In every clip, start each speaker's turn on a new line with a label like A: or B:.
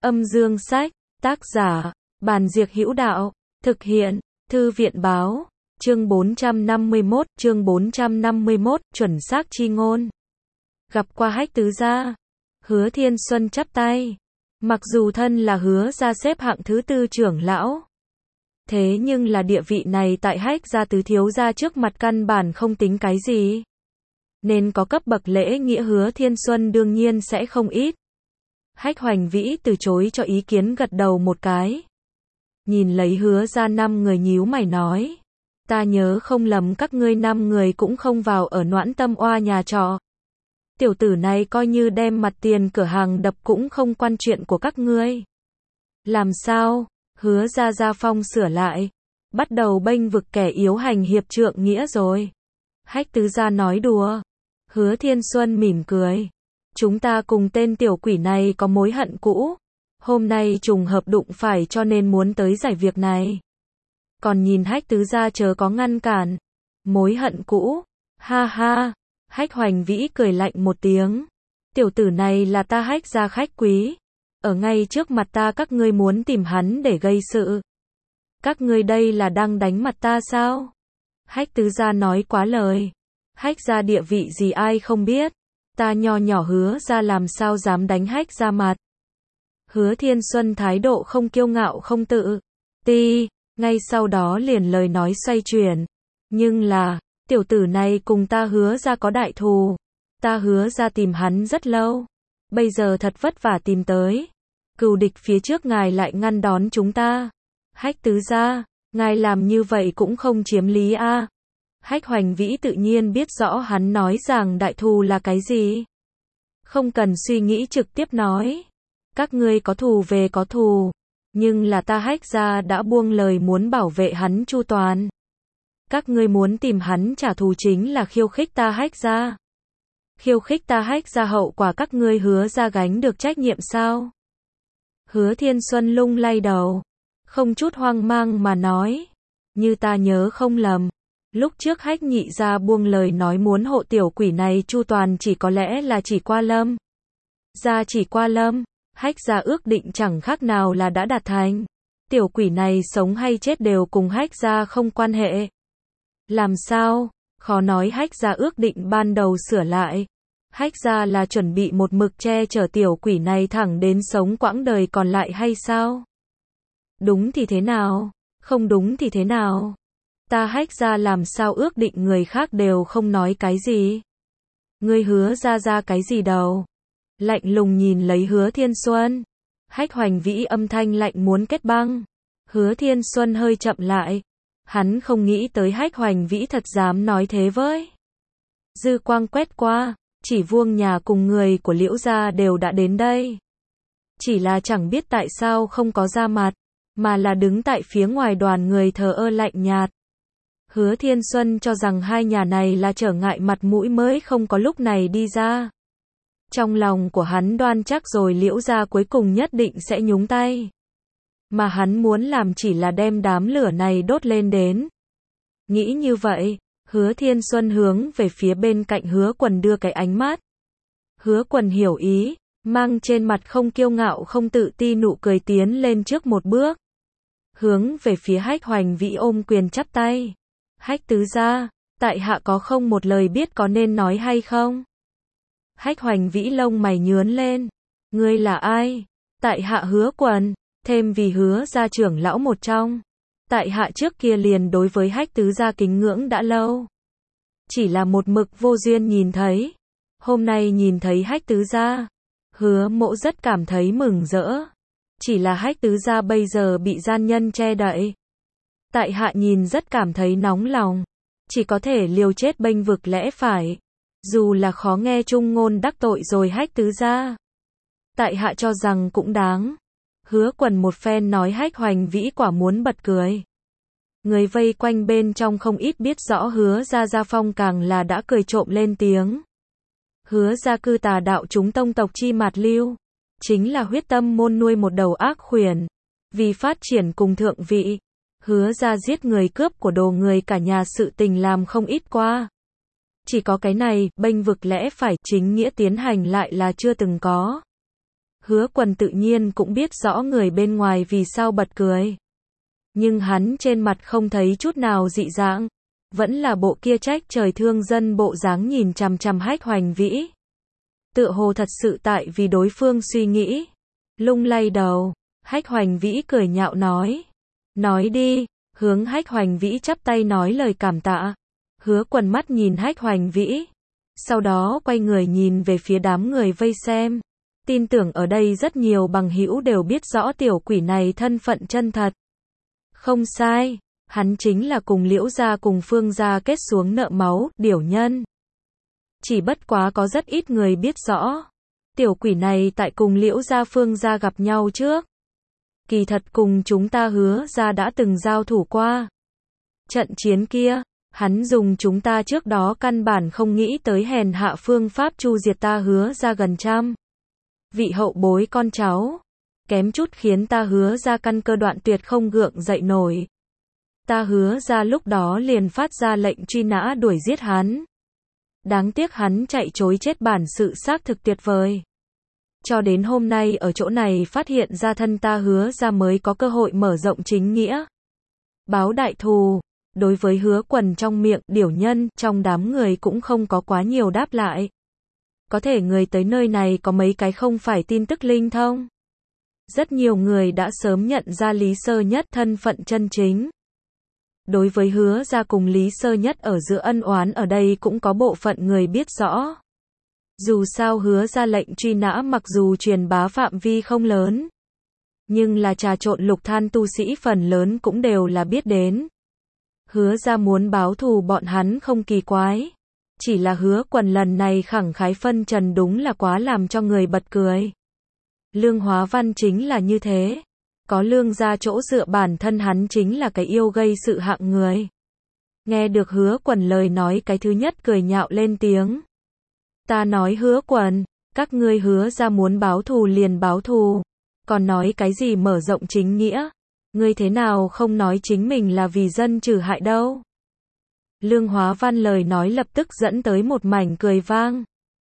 A: Âm dương sách, tác giả, Bàn Diệc Hữu Đạo, thực hiện, Thư viện báo, chương 451, chuẩn xác chi ngôn. Gặp qua Hách tứ gia, Hứa Thiên Xuân chắp tay. Mặc dù thân là Hứa gia xếp hạng thứ tư trưởng lão, thế nhưng là địa vị này tại Hách gia tứ thiếu gia trước mặt căn bản không tính cái gì. Nên có cấp bậc lễ nghĩa Hứa Thiên Xuân đương nhiên sẽ không ít. Hách Hoành Vĩ từ chối cho ý kiến gật đầu một cái. Nhìn lấy Hứa gia 5 người nhíu mày nói. Ta nhớ không lầm các ngươi 5 người cũng không vào ở Noãn Tâm Oa nhà trọ. Tiểu tử này coi như đem mặt tiền cửa hàng đập cũng không quan chuyện của các ngươi. Làm sao? Hứa gia gia phong sửa lại. Bắt đầu bênh vực kẻ yếu hành hiệp trượng nghĩa rồi. Hách tứ gia nói đùa. Hứa Thiên Xuân mỉm cười. Chúng ta cùng tên tiểu quỷ này có mối hận cũ. Hôm nay trùng hợp đụng phải cho nên muốn tới giải việc này. Còn nhìn Hách tứ gia chớ có ngăn cản. Mối hận cũ. Ha ha. Hách Hoành Vĩ cười lạnh một tiếng. Tiểu tử này là ta Hách gia khách quý. Ở ngay trước mặt ta các ngươi muốn tìm hắn để gây sự. Các ngươi đây là đang đánh mặt ta sao? Hách tứ gia nói quá lời. Hách gia địa vị gì ai không biết. Ta nho nhỏ Hứa gia làm sao dám đánh Hách gia mặt. Hứa Thiên Xuân thái độ không kiêu ngạo không tự ti. Ngay sau đó liền lời nói xoay chuyển. Nhưng là, tiểu tử này cùng ta Hứa gia có đại thù. Ta Hứa gia tìm hắn rất lâu. Bây giờ thật vất vả tìm tới. Cừu địch phía trước ngài lại ngăn đón chúng ta. Hách tứ gia, ngài làm như vậy cũng không chiếm lý a. Hách Hoành Vĩ tự nhiên biết rõ hắn nói rằng đại thù là cái gì. Không cần suy nghĩ trực tiếp nói. Các ngươi có thù về có thù. Nhưng là ta Hách gia đã buông lời muốn bảo vệ hắn chu toàn. Các ngươi muốn tìm hắn trả thù chính là khiêu khích ta Hách gia. Khiêu khích ta Hách gia hậu quả các ngươi Hứa gia gánh được trách nhiệm sao? Hứa Thiên Xuân lung lay đầu. Không chút hoang mang mà nói. Như ta nhớ không lầm. Lúc trước Hách nhị gia buông lời nói muốn hộ tiểu quỷ này chu toàn chỉ có lẽ là Chỉ Qua Lâm. Gia Chỉ Qua Lâm. Hách gia ước định chẳng khác nào là đã đạt thành. Tiểu quỷ này sống hay chết đều cùng Hách gia không quan hệ. Làm sao? Khó nói Hách gia ước định ban đầu sửa lại. Hách gia là chuẩn bị một mực che chở tiểu quỷ này thẳng đến sống quãng đời còn lại hay sao? Đúng thì thế nào? Không đúng thì thế nào? Ta Hách gia làm sao ước định người khác đều không nói cái gì? Ngươi Hứa ra cái gì đâu? Lạnh lùng nhìn lấy Hứa Thiên Xuân. Hách Hoành Vĩ âm thanh lạnh muốn kết băng. Hứa Thiên Xuân hơi chậm lại. Hắn không nghĩ tới Hách Hoành Vĩ thật dám nói thế với. Dư quang quét qua, Chỉ Vuông nhà cùng người của Liễu gia đều đã đến đây. Chỉ là chẳng biết tại sao không có ra mặt, mà là đứng tại phía ngoài đoàn người thờ ơ lạnh nhạt. Hứa Thiên Xuân cho rằng hai nhà này là trở ngại mặt mũi mới không có lúc này đi ra. Trong lòng của hắn đoan chắc rồi Liễu gia cuối cùng nhất định sẽ nhúng tay. Mà hắn muốn làm chỉ là đem đám lửa này đốt lên đến. Nghĩ như vậy, Hứa Thiên Xuân hướng về phía bên cạnh Hứa Quần đưa cái ánh mắt. Hứa Quần hiểu ý, mang trên mặt không kiêu ngạo không tự ti nụ cười tiến lên trước một bước. Hướng về phía Hách Hoành Vĩ ôm quyền chắp tay. Hách tứ gia, tại hạ có không một lời biết có nên nói hay không? Hách Hoành Vĩ lông mày nhướng lên. Ngươi là ai? Tại hạ Hứa Quần, thêm vì Hứa gia trưởng lão một trong. Tại hạ trước kia liền đối với Hách tứ gia kính ngưỡng đã lâu. Chỉ là một mực vô duyên nhìn thấy. Hôm nay nhìn thấy Hách tứ gia, Hứa mộ rất cảm thấy mừng rỡ. Chỉ là Hách tứ gia bây giờ bị gian nhân che đậy. Tại hạ nhìn rất cảm thấy nóng lòng. Chỉ có thể liều chết bênh vực lẽ phải. Dù là khó nghe chung ngôn đắc tội rồi Hách tứ gia. Tại hạ cho rằng cũng đáng. Hứa Quần một phen nói Hách Hoành Vĩ quả muốn bật cười. Người vây quanh bên trong không ít biết rõ Hứa gia phong càng là đã cười trộm lên tiếng. Hứa gia cư tà đạo chúng tông tộc chi mạt lưu. Chính là huyết tâm môn nuôi một đầu ác khuyển. Vì phát triển cùng thượng vị. Hứa gia giết người cướp của đồ người cả nhà sự tình làm không ít qua. Chỉ có cái này, bênh vực lẽ phải chính nghĩa tiến hành lại là chưa từng có. Hứa Quần tự nhiên cũng biết rõ người bên ngoài vì sao bật cười. Nhưng hắn trên mặt không thấy chút nào dị dạng. Vẫn là bộ kia trách trời thương dân bộ dáng nhìn chằm chằm Hách Hoành Vĩ. Tựa hồ thật sự tại vì đối phương suy nghĩ. Lung lay đầu, Hách Hoành Vĩ cười nhạo nói. Nói đi, hướng Hách Hoành Vĩ chắp tay nói lời cảm tạ. Hứa Quần mắt nhìn Hách Hoành Vĩ. Sau đó quay người nhìn về phía đám người vây xem. Tin tưởng ở đây rất nhiều bằng hữu đều biết rõ tiểu quỷ này thân phận chân thật. Không sai, hắn chính là cùng Liễu gia cùng Phương gia kết xuống nợ máu, Điểu Nhân. Chỉ bất quá có rất ít người biết rõ. Tiểu quỷ này tại cùng Liễu gia Phương gia gặp nhau trước. Kỳ thật cùng chúng ta Hứa gia đã từng giao thủ qua. Trận chiến kia, hắn dùng chúng ta trước đó căn bản không nghĩ tới hèn hạ phương pháp chu diệt ta Hứa gia gần trăm vị hậu bối con cháu. Kém chút khiến ta Hứa gia căn cơ đoạn tuyệt không gượng dậy nổi. Ta Hứa gia lúc đó liền phát ra lệnh truy nã đuổi giết hắn. Đáng tiếc hắn chạy chối chết bản sự xác thực tuyệt vời. Cho đến hôm nay ở chỗ này phát hiện ra thân ta Hứa gia mới có cơ hội mở rộng chính nghĩa. Báo đại thù, đối với Hứa Quần trong miệng Điểu Nhân, trong đám người cũng không có quá nhiều đáp lại. Có thể người tới nơi này có mấy cái không phải tin tức linh thông. Rất nhiều người đã sớm nhận ra Lý Sơ Nhất thân phận chân chính. Đối với Hứa gia cùng Lý Sơ Nhất ở giữa ân oán ở đây cũng có bộ phận người biết rõ. Dù sao Hứa gia lệnh truy nã mặc dù truyền bá phạm vi không lớn, nhưng là trà trộn lục than tu sĩ phần lớn cũng đều là biết đến. Hứa gia muốn báo thù bọn hắn không kỳ quái. Chỉ là Hứa Quần lần này khẳng khái phân trần đúng là quá làm cho người bật cười. Lương Hóa Văn chính là như thế. Có lương gia chỗ dựa bản thân hắn chính là cái yêu gây sự hạng người. Nghe được Hứa Quần lời nói cái thứ nhất cười nhạo lên tiếng. Ta nói Hứa Quần, các ngươi Hứa gia muốn báo thù liền báo thù. Còn nói cái gì mở rộng chính nghĩa. Ngươi thế nào không nói chính mình là vì dân trừ hại đâu. Lương Hóa Văn lời nói lập tức dẫn tới một mảnh cười vang.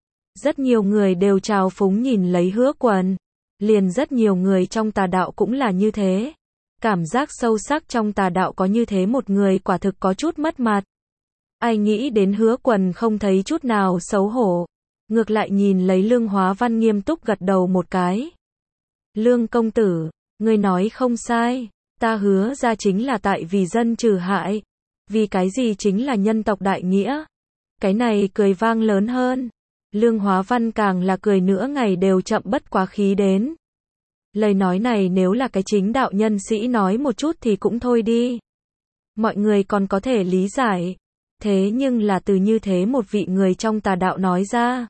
A: Rất nhiều người đều trào phúng nhìn lấy Hứa Quần. Liền rất nhiều người trong tà đạo cũng là như thế. Cảm giác sâu sắc trong tà đạo có như thế một người quả thực có chút mất mặt. Ai nghĩ đến Hứa Quần không thấy chút nào xấu hổ. Ngược lại nhìn lấy Lương Hóa Văn nghiêm túc gật đầu một cái. Lương công tử, ngươi nói không sai. Ta Hứa ra chính là tại vì dân trừ hại. Vì cái gì chính là nhân tộc đại nghĩa. Cái này cười vang lớn hơn. Lương Hóa Văn càng là cười nửa ngày đều chậm bất quá khí đến. Lời nói này nếu là cái chính đạo nhân sĩ nói một chút thì cũng thôi đi. Mọi người còn có thể lý giải. Thế nhưng là từ như thế một vị người trong tà đạo nói ra.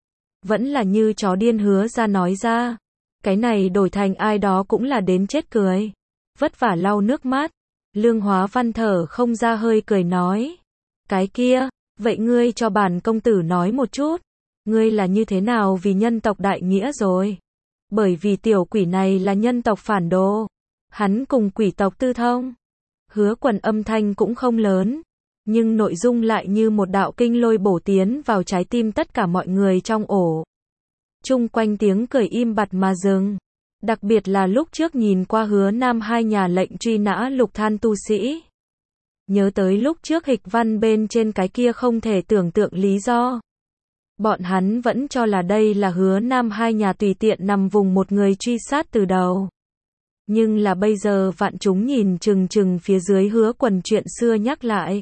A: Vẫn là như chó điên Hứa ra nói ra. Cái này đổi thành ai đó cũng là đến chết cười. Vất vả lau nước mắt. Lương Hóa Văn thở không ra hơi cười nói. Cái kia, vậy ngươi cho bản công tử nói một chút. Ngươi là như thế nào vì nhân tộc đại nghĩa rồi? Bởi vì tiểu quỷ này là nhân tộc phản đồ. Hắn cùng quỷ tộc tư thông. Hứa Quần âm thanh cũng không lớn. Nhưng nội dung lại như một đạo kinh lôi bổ tiến vào trái tim tất cả mọi người trong ổ. Chung quanh tiếng cười im bặt mà dừng. Đặc biệt là lúc trước nhìn qua Hứa Nam hai nhà lệnh truy nã lục than tu sĩ. Nhớ tới lúc trước hịch văn bên trên cái kia không thể tưởng tượng lý do. Bọn hắn vẫn cho là đây là Hứa Nam hai nhà tùy tiện nằm vùng một người truy sát từ đầu. Nhưng là bây giờ vạn chúng nhìn chừng chừng phía dưới Hứa Quần chuyện xưa nhắc lại.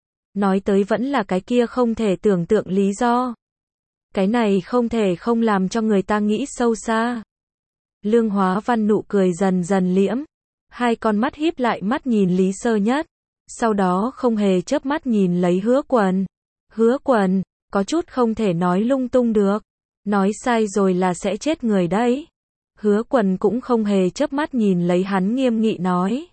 A: Nói tới vẫn là cái kia không thể tưởng tượng lý do. Cái này không thể không làm cho người ta nghĩ sâu xa. Lương Hóa Văn nụ cười dần dần liễm. Hai con mắt híp lại mắt nhìn Lý Sơ Nhất. Sau đó không hề chớp mắt nhìn lấy Hứa Quần. Hứa Quần, có chút không thể nói lung tung được. Nói sai rồi là sẽ chết người đấy. Hứa Quần cũng không hề chớp mắt nhìn lấy hắn nghiêm nghị nói.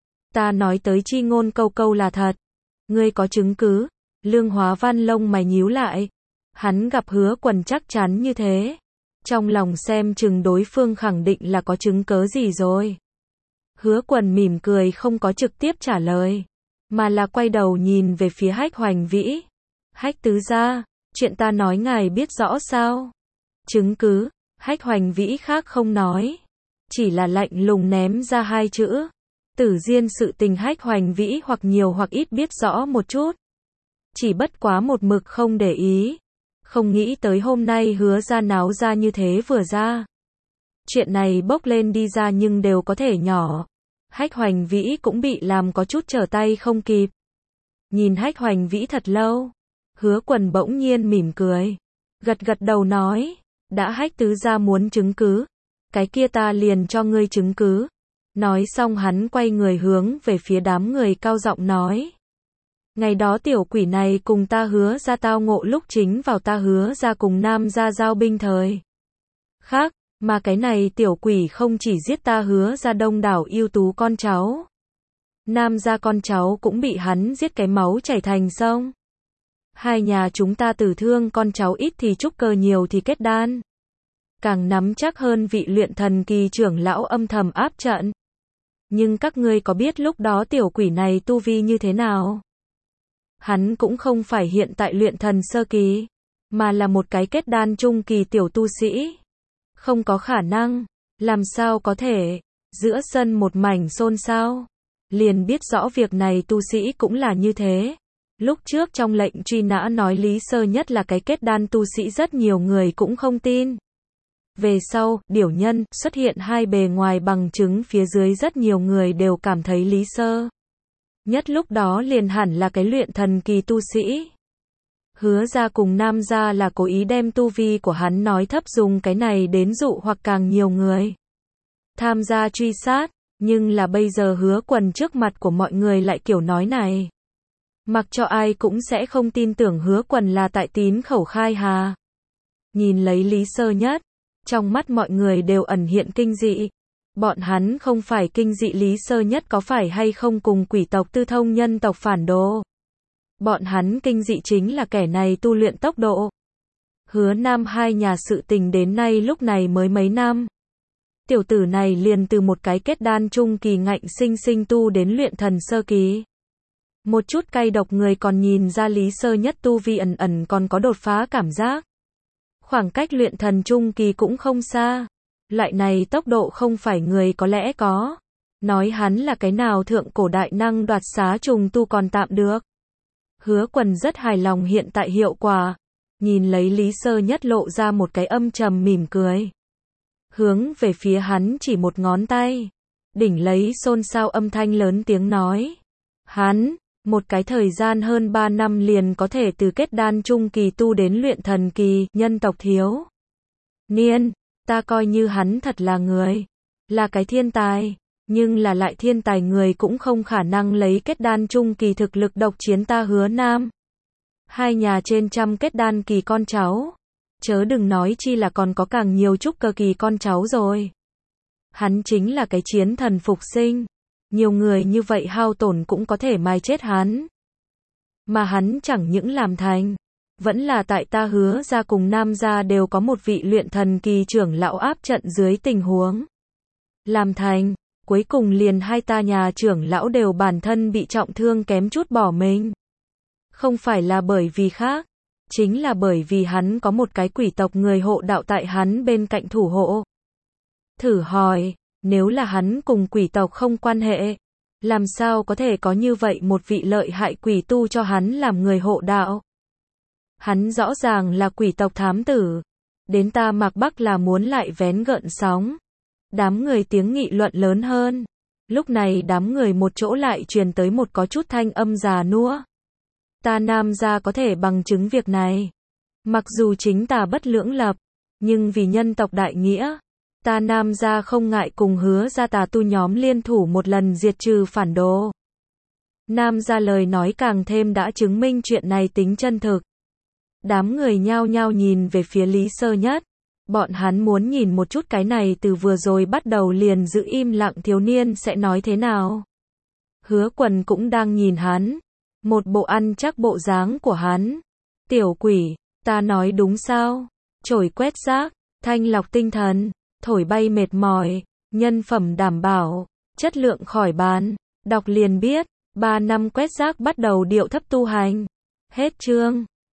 A: Ta nói tới chi ngôn câu câu là thật. Ngươi có chứng cứ? Lương Hóa Văn lông mày nhíu lại. Hắn gặp Hứa Quần chắc chắn như thế. Trong lòng xem chừng đối phương khẳng định là có chứng cớ gì rồi. Hứa Quần mỉm cười không có trực tiếp trả lời. Mà là quay đầu nhìn về phía Hách Hoành Vĩ. Hách tứ gia, chuyện ta nói ngài biết rõ sao? Chứng cứ? Hách Hoành Vĩ khác không nói, chỉ là lạnh lùng ném ra hai chữ. Tử Diên sự tình Hách Hoành Vĩ hoặc nhiều hoặc ít biết rõ một chút. Chỉ bất quá một mực không để ý. Không nghĩ tới hôm nay Hứa ra náo ra như thế vừa ra. Chuyện này bốc lên đi ra nhưng đều có thể nhỏ. Hách Hoành Vĩ cũng bị làm có chút trở tay không kịp. Nhìn Hách Hoành Vĩ thật lâu. Hứa Quần bỗng nhiên mỉm cười. Gật gật đầu nói. Đã Hách tứ gia muốn chứng cứ. Cái kia ta liền cho ngươi chứng cứ. Nói xong hắn quay người hướng về phía đám người cao giọng nói. Ngày đó tiểu quỷ này cùng ta Hứa ra tao ngộ lúc chính vào ta Hứa ra cùng Nam gia giao binh thời. Khác, mà cái này tiểu quỷ không chỉ giết ta Hứa ra đông đảo ưu tú con cháu. Nam gia con cháu cũng bị hắn giết cái máu chảy thành sông. Hai nhà chúng ta tử thương con cháu ít thì trúc cơ nhiều thì kết đan. Càng nắm chắc hơn vị luyện thần kỳ trưởng lão âm thầm áp trận. Nhưng các ngươi có biết lúc đó tiểu quỷ này tu vi như thế nào? Hắn cũng không phải hiện tại luyện thần sơ kỳ, mà là một cái kết đan trung kỳ tiểu tu sĩ. Không có khả năng, làm sao có thể, giữa sân một mảnh xôn xao. Liền biết rõ việc này tu sĩ cũng là như thế. Lúc trước trong lệnh truy nã nói Lý Sơ Nhất là cái kết đan tu sĩ rất nhiều người cũng không tin. Về sau, điểu nhân xuất hiện hai bề ngoài bằng chứng phía dưới rất nhiều người đều cảm thấy Lý Sơ Nhất lúc đó liền hẳn là cái luyện thần kỳ tu sĩ. Hứa ra cùng Nam gia là cố ý đem tu vi của hắn nói thấp dùng cái này đến dụ hoặc càng nhiều người tham gia truy sát, nhưng là bây giờ Hứa Quần trước mặt của mọi người lại kiểu nói này. Mặc cho ai cũng sẽ không tin tưởng Hứa Quần là tại tín khẩu khai hà. Nhìn lấy Lý Sơ Nhất, trong mắt mọi người đều ẩn hiện kinh dị. Bọn hắn không phải kinh dị Lý Sơ Nhất có phải hay không cùng quỷ tộc Tư Thông nhân tộc phản đồ. Bọn hắn kinh dị chính là kẻ này tu luyện tốc độ. Hứa Nam hai nhà sự tình đến nay lúc này mới mấy năm. Tiểu tử này liền từ một cái kết đan trung kỳ ngạnh sinh sinh tu đến luyện thần sơ kỳ. Một chút cay độc người còn nhìn ra Lý Sơ Nhất tu vi ẩn ẩn còn có đột phá cảm giác. Khoảng cách luyện thần trung kỳ cũng không xa. Loại này tốc độ không phải người có lẽ có. Nói hắn là cái nào thượng cổ đại năng đoạt xá trùng tu còn tạm được. Hứa Quần rất hài lòng hiện tại hiệu quả. Nhìn lấy Lý Sơ Nhất lộ ra một cái âm trầm mỉm cười. Hướng về phía hắn chỉ một ngón tay. Đỉnh lấy xôn xao âm thanh lớn tiếng nói. Hắn, một cái thời gian hơn 3 năm liền có thể từ kết đan trung kỳ tu đến luyện thần kỳ, nhân tộc thiếu niên, ta coi như hắn thật là người, là cái thiên tài, nhưng là lại thiên tài người cũng không khả năng lấy kết đan trung kỳ thực lực độc chiến ta Hứa Nam. Hai nhà trên trăm kết đan kỳ con cháu, chớ đừng nói chi là còn có càng nhiều trúc cơ kỳ con cháu rồi. Hắn chính là cái chiến thần phục sinh. Nhiều người như vậy hao tổn cũng có thể mai chết hắn. Mà hắn chẳng những làm thành, vẫn là tại ta Hứa ra cùng Nam gia đều có một vị luyện thần kỳ trưởng lão áp trận dưới tình huống. Làm thành, cuối cùng liền hai ta nhà trưởng lão đều bản thân bị trọng thương kém chút bỏ mình. Không phải là bởi vì khác, chính là bởi vì hắn có một cái quỷ tộc người hộ đạo tại hắn bên cạnh thủ hộ. Thử hỏi, nếu là hắn cùng quỷ tộc không quan hệ, làm sao có thể có như vậy một vị lợi hại quỷ tu cho hắn làm người hộ đạo? Hắn rõ ràng là quỷ tộc thám tử. Đến ta Mạc Bắc là muốn lại vén gợn sóng. Đám người tiếng nghị luận lớn hơn. Lúc này đám người một chỗ lại truyền tới một có chút thanh âm già nua. Ta Nam gia có thể bằng chứng việc này. Mặc dù chính ta bất lưỡng lập, nhưng vì nhân tộc đại nghĩa, ta Nam gia không ngại cùng Hứa ra tà tu nhóm liên thủ một lần diệt trừ phản đồ. Nam gia lời nói càng thêm đã chứng minh chuyện này tính chân thực. Đám người nhao nhao nhìn về phía Lý Sơ Nhất. Bọn hắn muốn nhìn một chút cái này từ vừa rồi bắt đầu liền giữ im lặng thiếu niên sẽ nói thế nào. Hứa Quần cũng đang nhìn hắn. Một bộ ăn chắc bộ dáng của hắn. Tiểu quỷ, ta nói đúng sao? Chổi quét rác, thanh lọc tinh thần, thổi bay mệt mỏi, nhân phẩm đảm bảo, chất lượng khỏi bàn. Đọc liền biết, 3 năm quét rác bắt đầu điệu thấp tu hành. Hết chương.